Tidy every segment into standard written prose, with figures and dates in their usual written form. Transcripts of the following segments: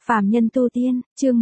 Phàm nhân tu tiên, chương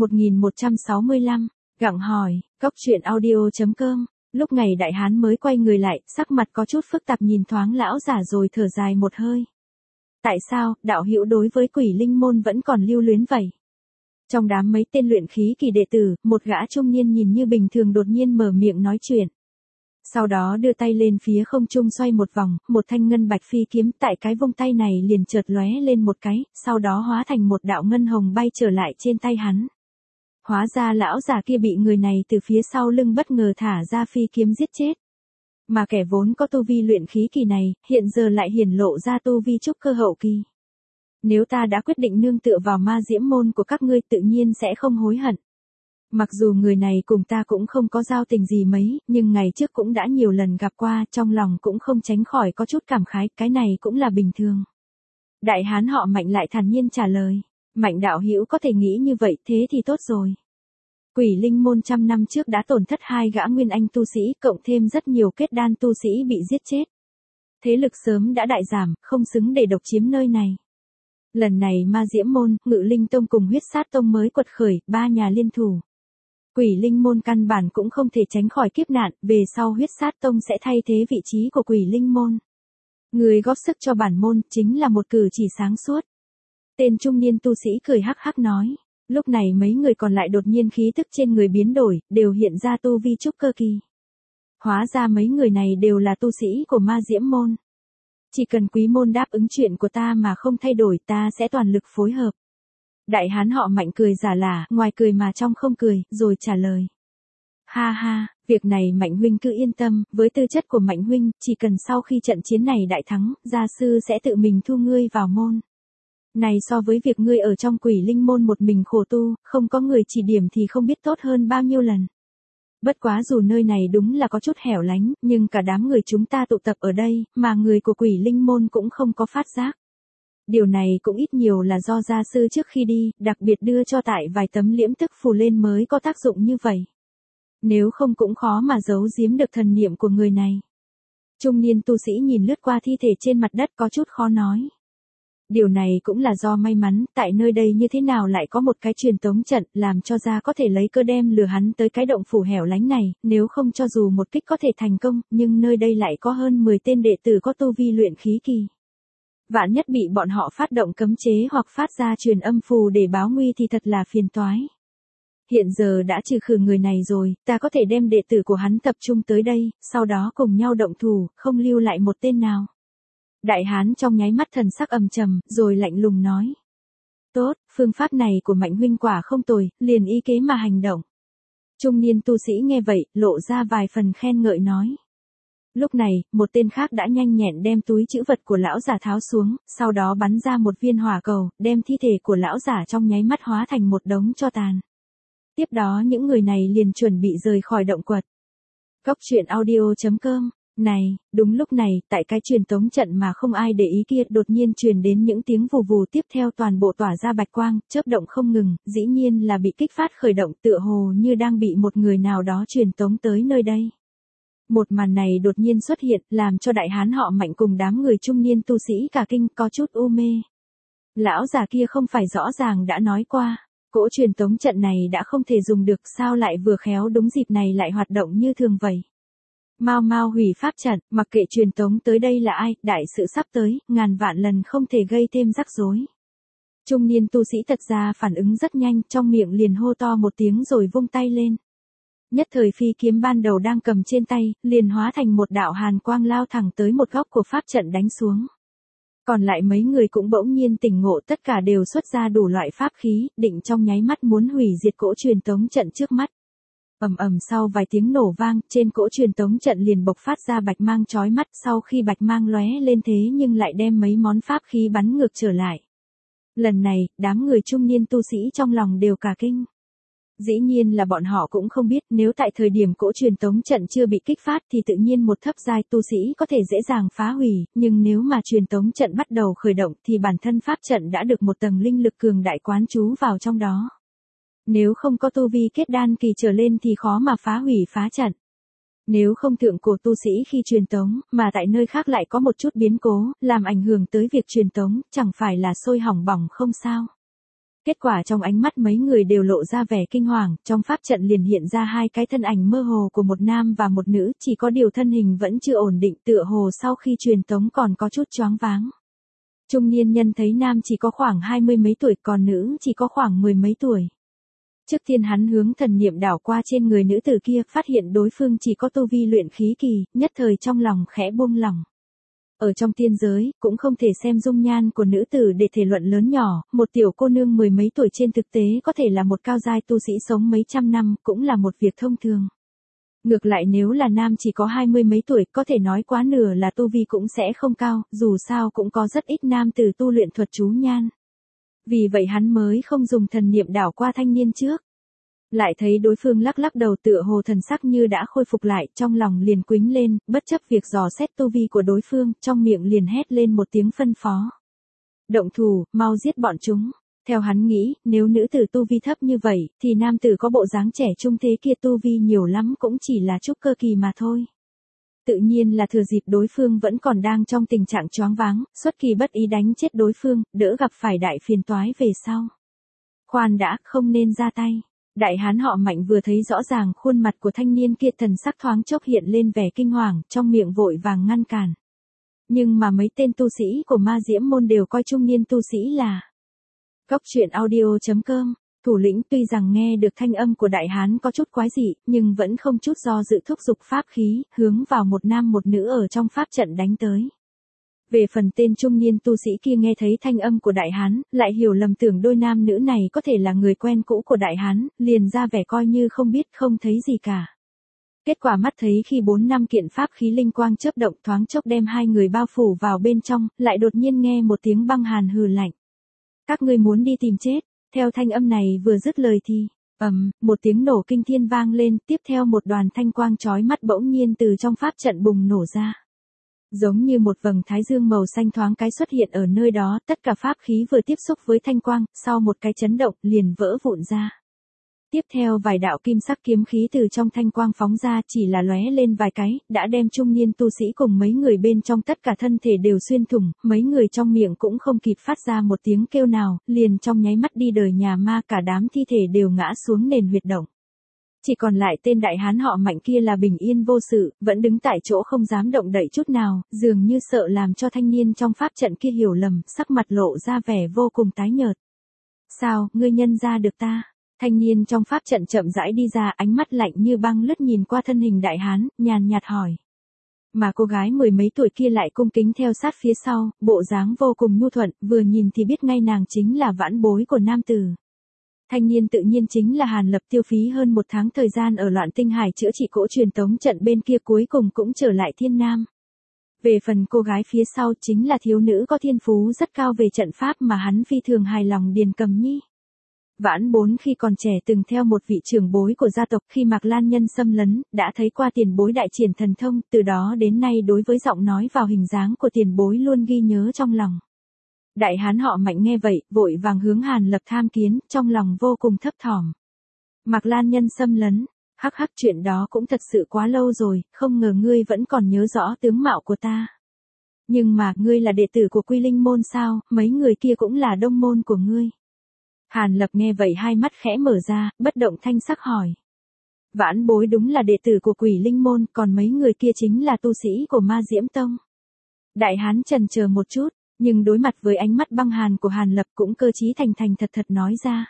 1165, gặng hỏi, góc truyện audio.com. Lúc ngày đại hán mới quay người lại, sắc mặt có chút phức tạp nhìn thoáng lão giả rồi thở dài một hơi. Tại sao, đạo hữu đối với Quỷ Linh môn vẫn còn lưu luyến vậy? Trong đám mấy tên luyện khí kỳ đệ tử, một gã trung niên nhìn như bình thường đột nhiên mở miệng nói chuyện. Sau đó đưa tay lên phía không trung xoay một vòng, một thanh ngân bạch phi kiếm tại cái vung tay này liền chợt lóe lên một cái, sau đó hóa thành một đạo ngân hồng bay trở lại trên tay hắn. Hóa ra lão già kia bị người này từ phía sau lưng bất ngờ thả ra phi kiếm giết chết. Mà kẻ vốn có tu vi luyện khí kỳ này, hiện giờ lại hiển lộ ra tu vi trúc cơ hậu kỳ. Nếu ta đã quyết định nương tựa vào ma diễm môn của các ngươi tự nhiên sẽ không hối hận. Mặc dù người này cùng ta cũng không có giao tình gì mấy, nhưng ngày trước cũng đã nhiều lần gặp qua, trong lòng cũng không tránh khỏi có chút cảm khái, cái này cũng là bình thường. Đại hán họ Mạnh lại thản nhiên trả lời, Mạnh đạo hữu có thể nghĩ như vậy, thế thì tốt rồi. Quỷ Linh môn trăm năm trước đã tổn thất 2 gã nguyên anh tu sĩ, cộng thêm rất nhiều kết đan tu sĩ bị giết chết. Thế lực sớm đã đại giảm, không xứng để độc chiếm nơi này. Lần này ma diễm môn, Ngự Linh tông cùng Huyết Sát tông mới quật khởi, 3 nhà liên thủ. Quỷ Linh môn căn bản cũng không thể tránh khỏi kiếp nạn, về sau Huyết Sát tông sẽ thay thế vị trí của Quỷ Linh môn. Người góp sức cho bản môn chính là một cử chỉ sáng suốt. Tên trung niên tu sĩ cười hắc hắc nói. Lúc này mấy người còn lại đột nhiên khí tức trên người biến đổi, đều hiện ra tu vi trúc cơ kỳ. Hóa ra mấy người này đều là tu sĩ của ma diễm môn. Chỉ cần quý môn đáp ứng chuyện của ta mà không thay đổi, ta sẽ toàn lực phối hợp. Đại hán họ Mạnh cười giả lả, ngoài cười mà trong không cười, rồi trả lời. Ha ha, việc này Mạnh huynh cứ yên tâm, với tư chất của Mạnh huynh, chỉ cần sau khi trận chiến này đại thắng, gia sư sẽ tự mình thu ngươi vào môn. Này so với việc ngươi ở trong Quỷ Linh môn một mình khổ tu, không có người chỉ điểm thì không biết tốt hơn bao nhiêu lần. Bất quá dù nơi này đúng là có chút hẻo lánh, nhưng cả đám người chúng ta tụ tập ở đây, mà người của Quỷ Linh môn cũng không có phát giác. Điều này cũng ít nhiều là do gia sư trước khi đi, đặc biệt đưa cho tại vài tấm liễm tức phù lên mới có tác dụng như vậy. Nếu không cũng khó mà giấu giếm được thần niệm của người này. Trung niên tu sĩ nhìn lướt qua thi thể trên mặt đất có chút khó nói. Điều này cũng là do may mắn, tại nơi đây như thế nào lại có một cái truyền tống trận, làm cho gia có thể lấy cơ đem lừa hắn tới cái động phủ hẻo lánh này, nếu không cho dù một kích có thể thành công, nhưng nơi đây lại có hơn 10 tên đệ tử có tu vi luyện khí kỳ. Vạn nhất bị bọn họ phát động cấm chế hoặc phát ra truyền âm phù để báo nguy thì thật là phiền toái. Hiện giờ đã trừ khử người này rồi, ta có thể đem đệ tử của hắn tập trung tới đây, sau đó cùng nhau động thủ, không lưu lại một tên nào. Đại hán trong nháy mắt thần sắc âm trầm, rồi lạnh lùng nói. Tốt, phương pháp này của Mạnh huynh quả không tồi, liền ý kế mà hành động. Trung niên tu sĩ nghe vậy, lộ ra vài phần khen ngợi nói. Lúc này, một tên khác đã nhanh nhẹn đem túi trữ vật của lão giả tháo xuống, sau đó bắn ra một viên hỏa cầu, đem thi thể của lão giả trong nháy mắt hóa thành một đống tro tàn. Tiếp đó những người này liền chuẩn bị rời khỏi động quật. Góc truyện audio.com. Này, đúng lúc này, tại cái truyền tống trận mà không ai để ý kia đột nhiên truyền đến những tiếng vù vù, tiếp theo toàn bộ tỏa ra bạch quang, chớp động không ngừng, dĩ nhiên là bị kích phát khởi động, tựa hồ như đang bị một người nào đó truyền tống tới nơi đây. Một màn này đột nhiên xuất hiện, làm cho đại hán họ Mạnh cùng đám người trung niên tu sĩ cả kinh, có chút u mê. Lão già kia không phải rõ ràng đã nói qua, cỗ truyền tống trận này đã không thể dùng được, sao lại vừa khéo đúng dịp này lại hoạt động như thường vậy. Mau mau hủy pháp trận, mặc kệ truyền tống tới đây là ai, đại sự sắp tới, ngàn vạn lần không thể gây thêm rắc rối. Trung niên tu sĩ thật ra phản ứng rất nhanh, trong miệng liền hô to một tiếng rồi vung tay lên. Nhất thời phi kiếm ban đầu đang cầm trên tay, liền hóa thành một đạo hàn quang lao thẳng tới một góc của pháp trận đánh xuống. Còn lại mấy người cũng bỗng nhiên tỉnh ngộ, tất cả đều xuất ra đủ loại pháp khí, định trong nháy mắt muốn hủy diệt cỗ truyền tống trận trước mắt. Ầm ầm, sau vài tiếng nổ vang, trên cỗ truyền tống trận liền bộc phát ra bạch mang chói mắt, sau khi bạch mang lóe lên thế nhưng lại đem mấy món pháp khí bắn ngược trở lại. Lần này, đám người trung niên tu sĩ trong lòng đều cả kinh. Dĩ nhiên là bọn họ cũng không biết, nếu tại thời điểm cỗ truyền tống trận chưa bị kích phát thì tự nhiên một thấp giai tu sĩ có thể dễ dàng phá hủy, nhưng nếu mà truyền tống trận bắt đầu khởi động thì bản thân pháp trận đã được một tầng linh lực cường đại quán trú vào trong đó. Nếu không có tu vi kết đan kỳ trở lên thì khó mà phá hủy phá trận. Nếu không thượng cổ tu sĩ khi truyền tống, mà tại nơi khác lại có một chút biến cố, làm ảnh hưởng tới việc truyền tống, chẳng phải là sôi hỏng bỏng không sao. Kết quả trong ánh mắt mấy người đều lộ ra vẻ kinh hoàng, trong pháp trận liền hiện ra hai cái thân ảnh mơ hồ của một nam và một nữ, chỉ có điều thân hình vẫn chưa ổn định, tựa hồ sau khi truyền tống còn có chút choáng váng. Trung niên nhân thấy nam chỉ có khoảng 20 mấy tuổi, còn nữ chỉ có khoảng 10 mấy tuổi. Trước tiên hắn hướng thần niệm đảo qua trên người nữ tử kia, phát hiện đối phương chỉ có tu vi luyện khí kỳ, nhất thời trong lòng khẽ buông lỏng. Ở trong tiên giới, cũng không thể xem dung nhan của nữ tử để thể luận lớn nhỏ, một tiểu cô nương 10 mấy tuổi trên thực tế có thể là một cao giai tu sĩ sống mấy trăm năm, cũng là một việc thông thường. Ngược lại nếu là nam chỉ có 20 mấy tuổi, có thể nói quá nửa là tu vi cũng sẽ không cao, dù sao cũng có rất ít nam tử tu luyện thuật chú nhan. Vì vậy hắn mới không dùng thần niệm đảo qua thanh niên trước. Lại thấy đối phương lắc lắc đầu tựa hồ thần sắc như đã khôi phục lại, trong lòng liền quĩnh lên, bất chấp việc dò xét tu vi của đối phương, trong miệng liền hét lên một tiếng phân phó. Động thủ, mau giết bọn chúng. Theo hắn nghĩ, nếu nữ tử tu vi thấp như vậy, thì nam tử có bộ dáng trẻ trung thế kia tu vi nhiều lắm cũng chỉ là trúc cơ kỳ mà thôi. Tự nhiên là thừa dịp đối phương vẫn còn đang trong tình trạng choáng váng, xuất kỳ bất ý đánh chết đối phương, đỡ gặp phải đại phiền toái về sau. Khoan đã, không nên ra tay. Đại hán họ Mạnh vừa thấy rõ ràng khuôn mặt của thanh niên kia, thần sắc thoáng chốc hiện lên vẻ kinh hoàng, trong miệng vội vàng ngăn cản. Nhưng mà mấy tên tu sĩ của Ma Diễm môn đều coi trung niên tu sĩ là Cốc truyện audio.com. Thủ lĩnh tuy rằng nghe được thanh âm của đại hán có chút quái dị, nhưng vẫn không chút do dự thúc giục pháp khí, hướng vào một nam một nữ ở trong pháp trận đánh tới. Về phần tên trung niên tu sĩ kia nghe thấy thanh âm của đại hán, lại hiểu lầm tưởng đôi nam nữ này có thể là người quen cũ của đại hán, liền ra vẻ coi như không biết không thấy gì cả. Kết quả mắt thấy khi 4-5 kiện pháp khí linh quang chớp động thoáng chốc đem hai người bao phủ vào bên trong, lại đột nhiên nghe một tiếng băng hàn hừ lạnh. Các ngươi muốn đi tìm chết. Theo thanh âm này vừa dứt lời thì, một tiếng nổ kinh thiên vang lên, tiếp theo một đoàn thanh quang chói mắt bỗng nhiên từ trong pháp trận bùng nổ ra. Giống như một vầng thái dương màu xanh thoáng cái xuất hiện ở nơi đó, tất cả pháp khí vừa tiếp xúc với thanh quang, sau một cái chấn động, liền vỡ vụn ra. Tiếp theo vài đạo kim sắc kiếm khí từ trong thanh quang phóng ra, chỉ là lóe lên vài cái, đã đem trung niên tu sĩ cùng mấy người bên trong tất cả thân thể đều xuyên thủng, mấy người trong miệng cũng không kịp phát ra một tiếng kêu nào, liền trong nháy mắt đi đời nhà ma, cả đám thi thể đều ngã xuống nền huyệt động. Chỉ còn lại tên đại hán họ Mạnh kia là bình yên vô sự, vẫn đứng tại chỗ không dám động đậy chút nào, dường như sợ làm cho thanh niên trong pháp trận kia hiểu lầm, sắc mặt lộ ra vẻ vô cùng tái nhợt. Sao, ngươi nhận ra được ta? Thanh niên trong pháp trận chậm rãi đi ra, ánh mắt lạnh như băng lướt nhìn qua thân hình đại hán, nhàn nhạt hỏi. Mà cô gái 10 mấy tuổi kia lại cung kính theo sát phía sau, bộ dáng vô cùng nhu thuận, vừa nhìn thì biết ngay nàng chính là vãn bối của nam tử. Thanh niên tự nhiên chính là Hàn Lập, tiêu phí hơn 1 tháng thời gian ở Loạn Tinh Hải chữa trị cỗ truyền tống trận bên kia, cuối cùng cũng trở lại Thiên Nam. Về phần cô gái phía sau chính là thiếu nữ có thiên phú rất cao về trận pháp mà hắn phi thường hài lòng, Điền Cầm Nhi. Vãn Bối khi còn trẻ từng theo một vị trưởng bối của gia tộc, khi Mạc Lan Nhân xâm lấn, đã thấy qua tiền bối đại triển thần thông, từ đó đến nay đối với giọng nói vào hình dáng của tiền bối luôn ghi nhớ trong lòng. Đại hán họ Mạnh nghe vậy, vội vàng hướng Hàn Lập tham kiến, trong lòng vô cùng thấp thỏm. Mạc Lan Nhân xâm lấn, hắc hắc, chuyện đó cũng thật sự quá lâu rồi, không ngờ ngươi vẫn còn nhớ rõ tướng mạo của ta. Nhưng mà, ngươi là đệ tử của Quy Linh môn sao, mấy người kia cũng là đông môn của ngươi. Hàn Lập nghe vậy hai mắt khẽ mở ra, bất động thanh sắc hỏi. Vãn Bối đúng là đệ tử của Quỷ Linh môn, còn mấy người kia chính là tu sĩ của Ma Diễm Tông. Đại hán chần chờ một chút, nhưng đối mặt với ánh mắt băng hàn của Hàn Lập cũng cơ trí thành thành thật thật nói ra.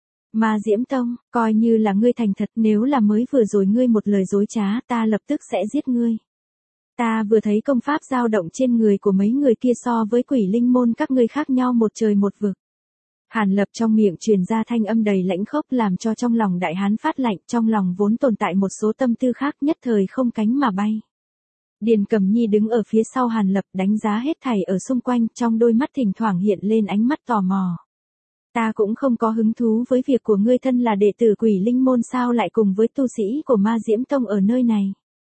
Ma Diễm Tông, coi như là ngươi thành thật, nếu là mới vừa rồi ngươi một lời dối trá, ta lập tức sẽ giết ngươi. Ta vừa thấy công pháp dao động trên người của mấy người kia so với Quỷ Linh môn các ngươi khác nhau một trời một vực. Hàn Lập trong miệng truyền ra thanh âm đầy lãnh khốc, làm cho trong lòng đại hán phát lạnh, trong lòng vốn tồn tại một số tâm tư khác, nhất thời không cánh mà bay. Điền Cầm Nhi đứng ở phía sau Hàn Lập, đánh giá hết thảy ở xung quanh, trong đôi mắt thỉnh thoảng hiện lên ánh mắt tò mò. Ta cũng không có hứng thú với việc của ngươi, thân là đệ tử Quỷ Linh môn sao lại cùng với tu sĩ của Ma Diễm Tông ở nơi này.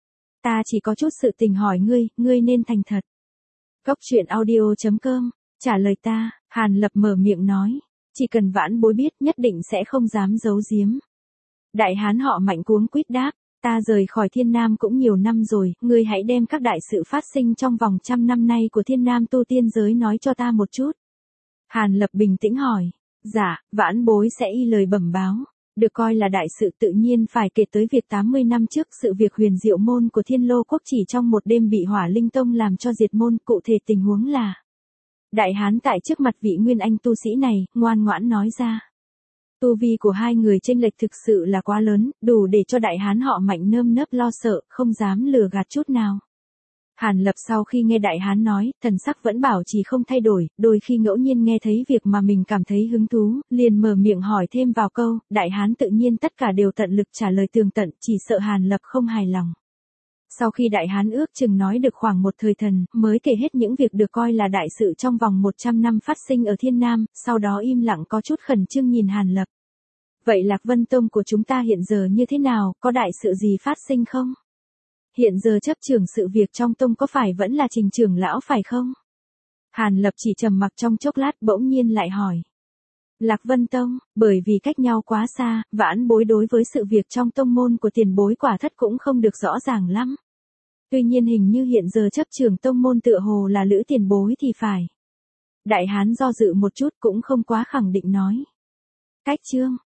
Ta chỉ có chút sự tình hỏi ngươi nên thành thật. Cốc truyện audio.com, trả lời ta, Hàn Lập mở miệng nói, chỉ cần Vãn Bối biết nhất định sẽ không dám giấu giếm. Đại hán họ Mạnh cuống quýt đáp, ta rời khỏi Thiên Nam cũng nhiều năm rồi, ngươi hãy đem các đại sự phát sinh trong vòng 100 năm nay của Thiên Nam tu tiên giới nói cho ta một chút. Hàn Lập bình tĩnh hỏi, Dạ, vãn bối sẽ y lời bẩm báo. Được coi là đại sự tự nhiên phải kể tới việc 80 năm trước sự việc huyền diệu môn của Thiên Lô Quốc chỉ trong một đêm bị Hỏa Linh Tông làm cho diệt môn. Cụ thể tình huống là, đại hán tại trước mặt vị nguyên anh tu sĩ này, ngoan ngoãn nói ra. Tu vi của hai người chênh lệch thực sự là quá lớn, đủ để cho đại hán họ Mạnh nơm nớp lo sợ, không dám lừa gạt chút nào. Hàn Lập sau khi nghe đại hán nói, thần sắc vẫn bảo trì không thay đổi, đôi khi ngẫu nhiên nghe thấy việc mà mình cảm thấy hứng thú, liền mở miệng hỏi thêm vào câu, đại hán tự nhiên tất cả đều tận lực trả lời tường tận, chỉ sợ Hàn Lập không hài lòng. Sau khi đại hán ước chừng nói được khoảng một thời thần, mới kể hết những việc được coi là đại sự trong vòng 100 năm phát sinh ở Thiên Nam, sau đó im lặng có chút khẩn trương nhìn Hàn Lập. Vậy Lạc Vân Tông của chúng ta hiện giờ như thế nào, có đại sự gì phát sinh không? Hiện giờ chấp trưởng sự việc trong tông có phải vẫn là Trình trưởng lão phải không? Hàn Lập chỉ trầm mặc trong chốc lát bỗng nhiên lại hỏi. Lạc Vân Tông, bởi vì cách nhau quá xa, vãn bối đối với sự việc trong tông môn của tiền bối quả thất cũng không được rõ ràng lắm. Tuy nhiên hình như hiện giờ chấp trưởng tông môn tựa hồ là Lữ tiền bối thì phải. Đại hán do dự một chút cũng không quá khẳng định nói. Cách chương